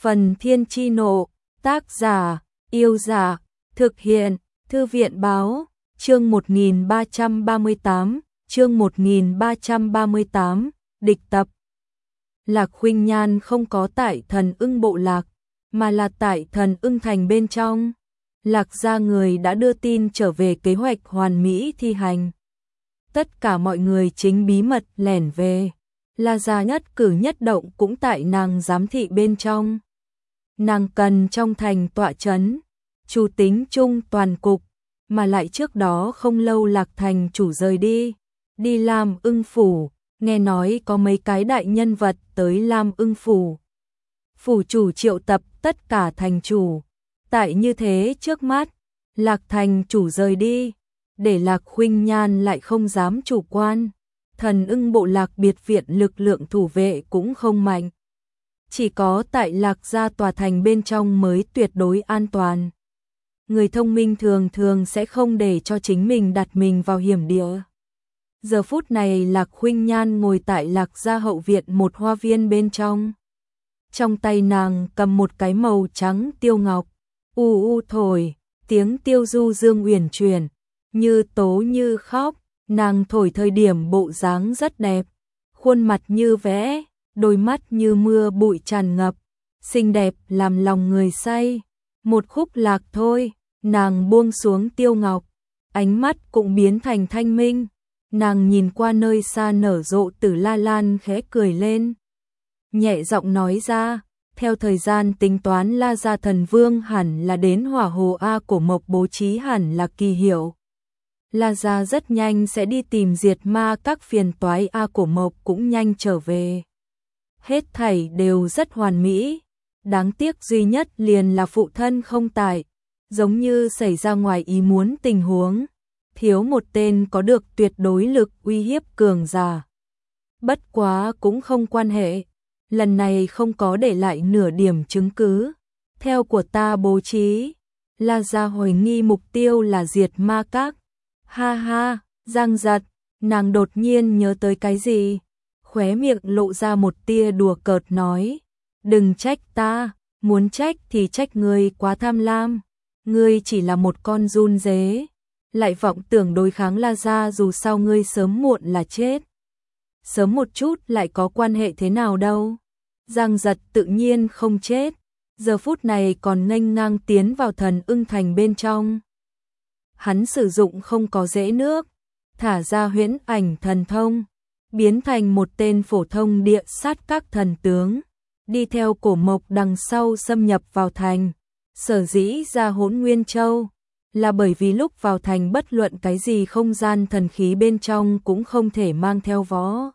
Phần Thiên Chi Nộ, tác giả, Yêu Dạ, thực hiện, Thư viện Báo, chương 1338, địch tập. Lạc Khuynh Nhan không có tại Thần Ưng bộ lạc, mà là tại Thần Ưng thành bên trong. Lạc gia người đã đưa tin trở về kế hoạch hoàn mỹ thi hành. Tất cả mọi người chính bí mật lẻn về. La gia nhất cử nhất động cũng tại nàng giám thị bên trong. Nàng cần trong thành tọa trấn, chủ tính chung toàn cục, mà lại trước đó không lâu Lạc thành chủ rời đi Lam Ưng phủ, nghe nói có mấy cái đại nhân vật tới Lam Ưng phủ. Phủ chủ triệu tập tất cả thành chủ, tại như thế trước mắt, Lạc thành chủ rời đi, để Lạc Khuynh Nhan lại không dám chủ quan. Thần Ưng bộ lạc biệt viện lực lượng thủ vệ cũng không mạnh. Chỉ có tại Lạc gia tòa thành bên trong mới tuyệt đối an toàn. Người thông minh thường thường sẽ không để cho chính mình đặt mình vào hiểm địa. Giờ phút này Lạc Khuynh Nhan ngồi tại Lạc gia hậu viện một hoa viên bên trong. Trong tay nàng cầm một cái màu trắng tiêu ngọc, u thổi, tiếng tiêu du dương uyển chuyển, như tố như khóc. Nàng thổi thời điểm bộ dáng rất đẹp, khuôn mặt như vẽ, đôi mắt như mưa bụi tràn ngập, xinh đẹp làm lòng người say. Một khúc lạc thôi, nàng buông xuống tiêu ngọc, ánh mắt cũng biến thành thanh minh. Nàng nhìn qua nơi xa nở rộ Tử La Lan khẽ cười lên, nhẹ giọng nói ra, theo thời gian tính toán La gia thần vương hẳn là đến Hỏa Hồ A Cổ Mộc bố trí hẳn là kỳ hiệu. La gia rất nhanh sẽ đi tìm diệt ma các phiền toái, A Cổ Mộc cũng nhanh trở về. Hết thảy đều rất hoàn mỹ, đáng tiếc duy nhất liền là phụ thân không tại, giống như xảy ra ngoài ý muốn tình huống, thiếu một tên có được tuyệt đối lực uy hiếp cường giả. Bất quá cũng không quan hệ, lần này không có để lại nửa điểm chứng cứ. Theo của ta bố trí, La gia hoài nghi mục tiêu là diệt ma các. Ha ha, Giang Giật, nàng đột nhiên nhớ tới cái gì, khóe miệng lộ ra một tia đùa cợt nói, đừng trách ta, muốn trách thì trách ngươi quá tham lam, ngươi chỉ là một con run dế, lại vọng tưởng đối kháng La gia, dù sao ngươi sớm muộn là chết. Sớm một chút lại có quan hệ thế nào đâu. Giang Giật tự nhiên không chết, giờ phút này còn nghênh ngang tiến vào Thần Ưng thành bên trong. Hắn sử dụng không có dễ nước, thả ra huyễn ảnh thần thông, biến thành một tên phổ thông địa sát các thần tướng, đi theo Cổ Mộc đằng sau xâm nhập vào thành. Sở dĩ ra Hỗn Nguyên Châu là bởi vì lúc vào thành bất luận cái gì không gian thần khí bên trong cũng không thể mang theo võ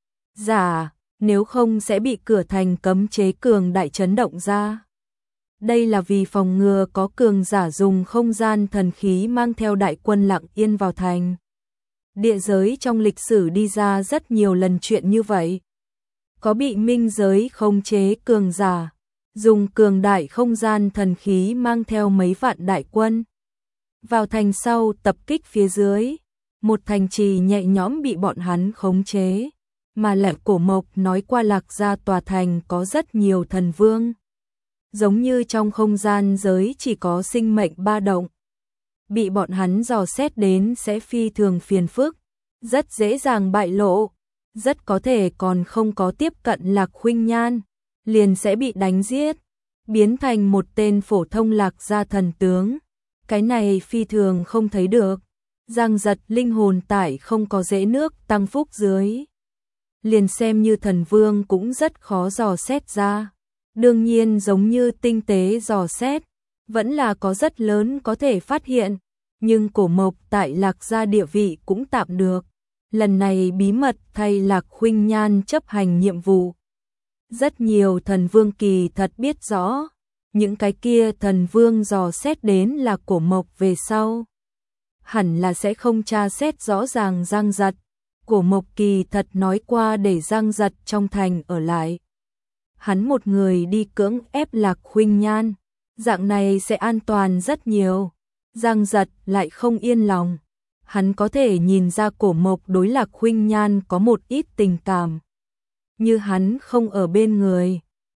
giả, nếu không sẽ bị cửa thành cấm chế cường đại chấn động ra. Đây là vì phòng ngừa có cường giả dùng không gian thần khí mang theo đại quân lặng yên vào thành. Địa giới trong lịch sử đi ra rất nhiều lần chuyện như vậy. Có bị minh giới khống chế cường giả, dùng cường đại không gian thần khí mang theo mấy vạn đại quân. Vào thành sau tập kích phía dưới, một thành trì nhẹ nhõm bị bọn hắn khống chế. Mà lại Cổ Mộc nói qua Lạc gia tòa thành có rất nhiều thần vương. Giống như trong không gian giới chỉ có sinh mệnh ba động. Bị bọn hắn dò xét đến sẽ phi thường phiền phức, rất dễ dàng bại lộ, rất có thể còn không có tiếp cận Lạc Khuynh Nhan, liền sẽ bị đánh giết, biến thành một tên phổ thông Lạc gia thần tướng. Cái này phi thường không thấy được. Giang Giật linh hồn tại không có dễ nước tăng phúc dưới, liền xem như thần vương cũng rất khó dò xét ra. Đương nhiên giống như tinh tế dò xét, vẫn là có rất lớn có thể phát hiện, nhưng Cổ Mộc tại Lạc gia địa vị cũng tạm được. Lần này bí mật thay Lạc Khuynh Nhan chấp hành nhiệm vụ. Rất nhiều thần vương kỳ thật biết rõ, những cái kia thần vương dò xét đến là Cổ Mộc về sau, hẳn là sẽ không tra xét rõ ràng Giang Giật. Cổ Mộc kỳ thật nói qua để Giang Giật trong thành ở lại. Hắn một người đi cưỡng ép Lạc Khuynh Nhan, dạng này sẽ an toàn rất nhiều. Giang Giật lại không yên lòng, hắn có thể nhìn ra Cổ Mộc đối Lạc Khuynh Nhan có một ít tình cảm. Như hắn không ở bên người,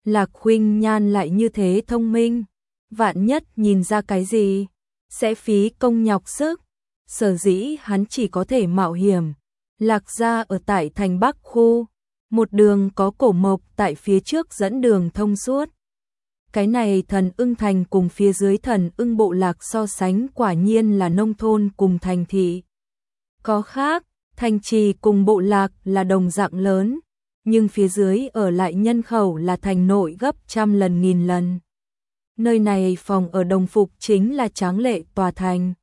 Lạc Khuynh Nhan lại như thế thông minh, vạn nhất nhìn ra cái gì, sẽ phí công nhọc sức. Sở dĩ hắn chỉ có thể mạo hiểm. Lạc gia ở tại thành Bắc khu, một đường có Cổ Mộc tại phía trước dẫn đường thông suốt. Cái này Thần Ưng Thành cùng phía dưới Thần Ưng Bộ Lạc so sánh quả nhiên là nông thôn cùng thành thị. Có khác, thành trì cùng bộ lạc là đồng dạng lớn, nhưng phía dưới ở lại nhân khẩu là thành nội gấp trăm lần nghìn lần. Nơi này phòng ở đồng phục chính là tráng lệ tòa thành.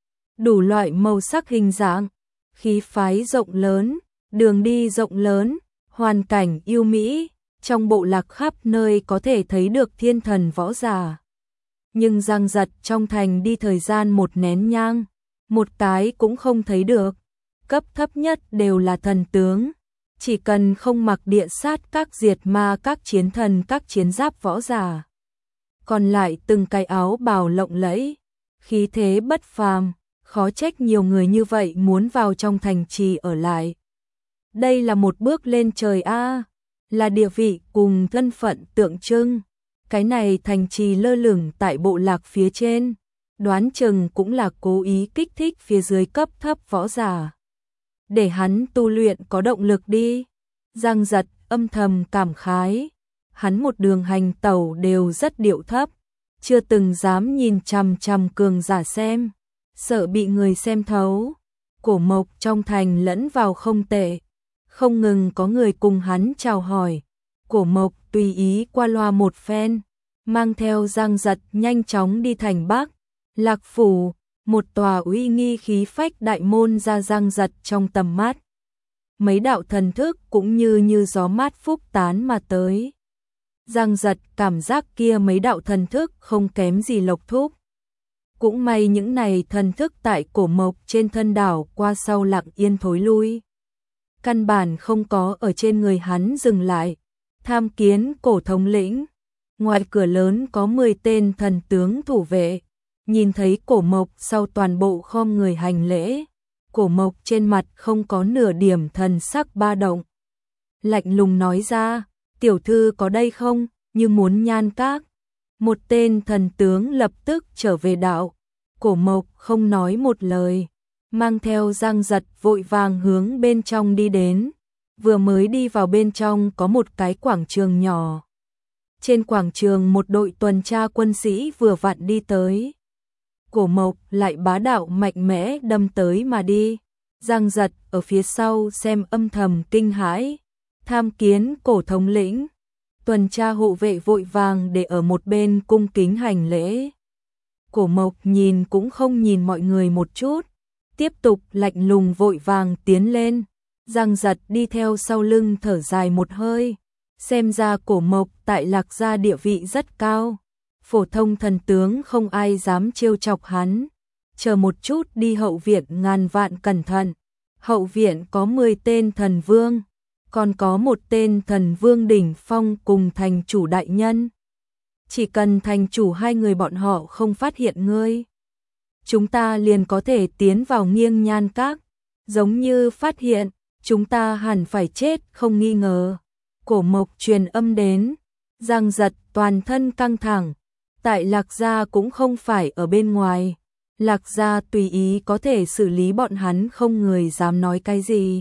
Đủ loại màu sắc hình dạng, khí phái rộng lớn, đường đi rộng lớn, hoàn cảnh yêu mỹ, trong bộ lạc khắp nơi có thể thấy được thiên thần võ giả. Nhưng Giang Giật trong thành đi thời gian một nén nhang, một cái cũng không thấy được. Cấp thấp nhất đều là thần tướng, chỉ cần không mặc địa sát các diệt ma các chiến thần các chiến giáp võ giả. Còn lại từng cái áo bào lộng lẫy, khí thế bất phàm, khó trách nhiều người như vậy muốn vào trong thành trì ở lại. Đây là một bước lên trời a, là địa vị cùng thân phận tượng trưng. Cái này thành trì lơ lửng tại bộ lạc phía trên, đoán chừng cũng là cố ý kích thích phía dưới cấp thấp võ giả, để hắn tu luyện có động lực đi. Giang Giật âm thầm cảm khái, hắn một đường hành tẩu đều rất điệu thấp, chưa từng dám nhìn chằm chằm cường giả xem, sợ bị người xem thấu. Cổ Mộc trong thành lẫn vào không tệ, không ngừng có người cùng hắn chào hỏi. Cổ Mộc tùy ý qua loa một phen, mang theo Giang Giật nhanh chóng đi thành Bắc. Lạc phủ, một tòa uy nghi khí phách đại môn ra Giang Giật trong tầm mắt. Mấy đạo thần thức cũng như gió mát phúc tán mà tới. Giang Giật cảm giác kia mấy đạo thần thức không kém gì Lộc Thúc. Cũng may những này thần thức tại Cổ Mộc trên thân đảo qua sau lặng yên thối lui. Căn bản không có ở trên người hắn dừng lại. Tham kiến Cổ thống lĩnh. Ngoài cửa lớn có 10 tên thần tướng thủ vệ. Nhìn thấy Cổ Mộc sau toàn bộ khom người hành lễ. Cổ Mộc trên mặt không có nửa điểm thần sắc ba động. Lạnh lùng nói ra, tiểu thư có đây không, như muốn nhan các. Một tên thần tướng lập tức trở về đạo. Cổ Mộc không nói một lời, mang theo Giang Giật vội vàng hướng bên trong đi đến. Vừa mới đi vào bên trong có một cái quảng trường nhỏ. Trên quảng trường một đội tuần tra quân sĩ vừa vặn đi tới. Cổ Mộc lại bá đạo mạnh mẽ đâm tới mà đi. Giang Giật ở phía sau xem âm thầm kinh hãi. Tham kiến Cổ thống lĩnh. Tuần tra hộ vệ vội vàng để ở một bên cung kính hành lễ. Cổ Mộc nhìn cũng không nhìn mọi người một chút, tiếp tục lạnh lùng vội vàng tiến lên. Giang Giật đi theo sau lưng thở dài một hơi, xem ra Cổ Mộc tại Lạc gia địa vị rất cao, phổ thông thần tướng không ai dám trêu chọc hắn. Chờ một chút đi hậu viện ngàn vạn cẩn thận, hậu viện có 10 tên thần vương, còn có một tên thần vương đỉnh phong cùng thành chủ đại nhân. Chỉ cần thành chủ hai người bọn họ không phát hiện ngươi, chúng ta liền có thể tiến vào Nghiêng Nhan Các. Giống như phát hiện, chúng ta hẳn phải chết không nghi ngờ. Cổ Mộc truyền âm đến. Giang Giật toàn thân căng thẳng. Tại Lạc gia cũng không phải ở bên ngoài. Lạc gia tùy ý có thể xử lý bọn hắn, không người dám nói cái gì.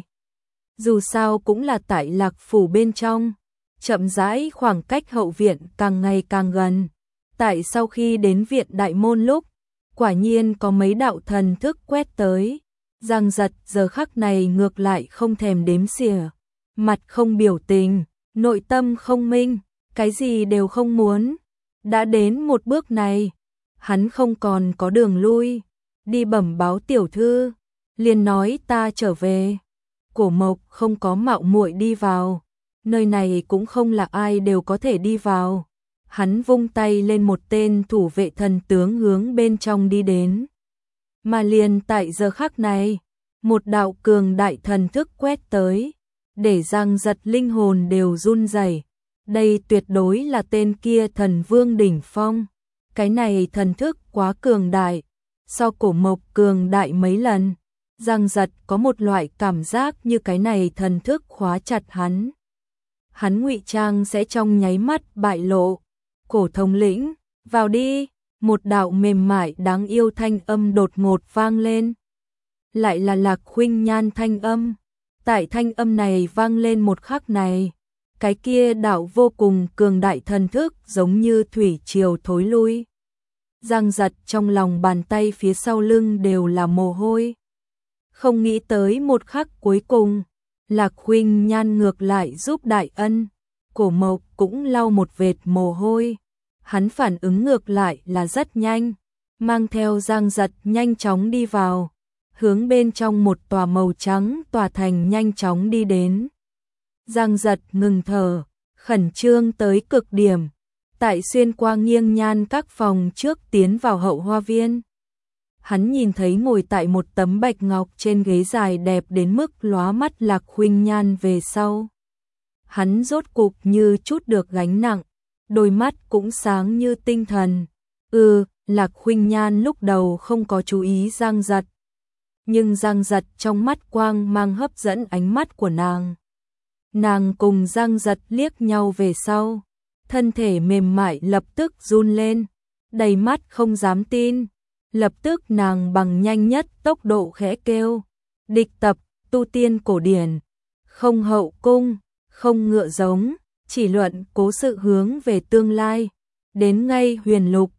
Dù sao cũng là tại Lạc phủ bên trong. Chậm rãi khoảng cách hậu viện càng ngày càng gần. Tại sau khi đến viện đại môn lúc, quả nhiên có mấy đạo thần thức quét tới. Giang Giật giờ khắc này ngược lại không thèm đếm xỉa. Mặt không biểu tình, nội tâm không minh, cái gì đều không muốn. Đã đến một bước này, hắn không còn có đường lui. Đi bẩm báo tiểu thư, liền nói ta trở về. Cổ Mộc không có mạo muội đi vào. Nơi này cũng không là ai đều có thể đi vào. Hắn vung tay lên, một tên thủ vệ thần tướng hướng bên trong đi đến. Mà liền tại giờ khắc này, một đạo cường đại thần thức quét tới, để Giang Giật linh hồn đều run rẩy. Đây tuyệt đối là tên kia thần vương đỉnh phong. Cái này thần thức quá cường đại, so Cổ Mộc cường đại mấy lần. Giang Giật có một loại cảm giác như cái này thần thức khóa chặt hắn. hắn ngụy trang sẽ trong nháy mắt bại lộ. Cổ thống lĩnh, vào đi, một đạo mềm mại đáng yêu thanh âm đột ngột vang lên. Lại là Lạc Khuynh Nhan thanh âm. Tại thanh âm này vang lên một khắc này, cái kia đạo vô cùng cường đại thần thức giống như thủy triều thối lui. Giang giật trong lòng bàn tay phía sau lưng đều là mồ hôi. Không nghĩ tới một khắc cuối cùng, Lạc Khuynh Nhan ngược lại giúp đại ân. Cổ Mộc cũng lau một vệt mồ hôi. Hắn phản ứng ngược lại là rất nhanh, mang theo Giang giật nhanh chóng đi vào, hướng bên trong một tòa màu trắng tòa thành nhanh chóng đi đến. Giang giật ngừng thở, khẩn trương tới cực điểm. Tại xuyên qua nghiêng nhan các phòng trước tiến vào hậu hoa viên. Hắn nhìn thấy ngồi tại một tấm bạch ngọc trên ghế dài đẹp đến mức lóa mắt Lạc Khuynh Nhan về sau. Hắn rốt cục như chút được gánh nặng, đôi mắt cũng sáng như tinh thần. Lạc Khuynh Nhan lúc đầu không có chú ý Giang giật. Nhưng Giang giật trong mắt quang mang hấp dẫn ánh mắt của nàng. Nàng cùng Giang giật liếc nhau về sau. Thân thể mềm mại lập tức run lên, đầy mắt không dám tin. Lập tức nàng bằng nhanh nhất tốc độ khẽ kêu. Địch tập, tu tiên cổ điển. Không hậu cung, không ngựa giống, chỉ luận cố sự hướng về tương lai. Đến ngay huyền lục,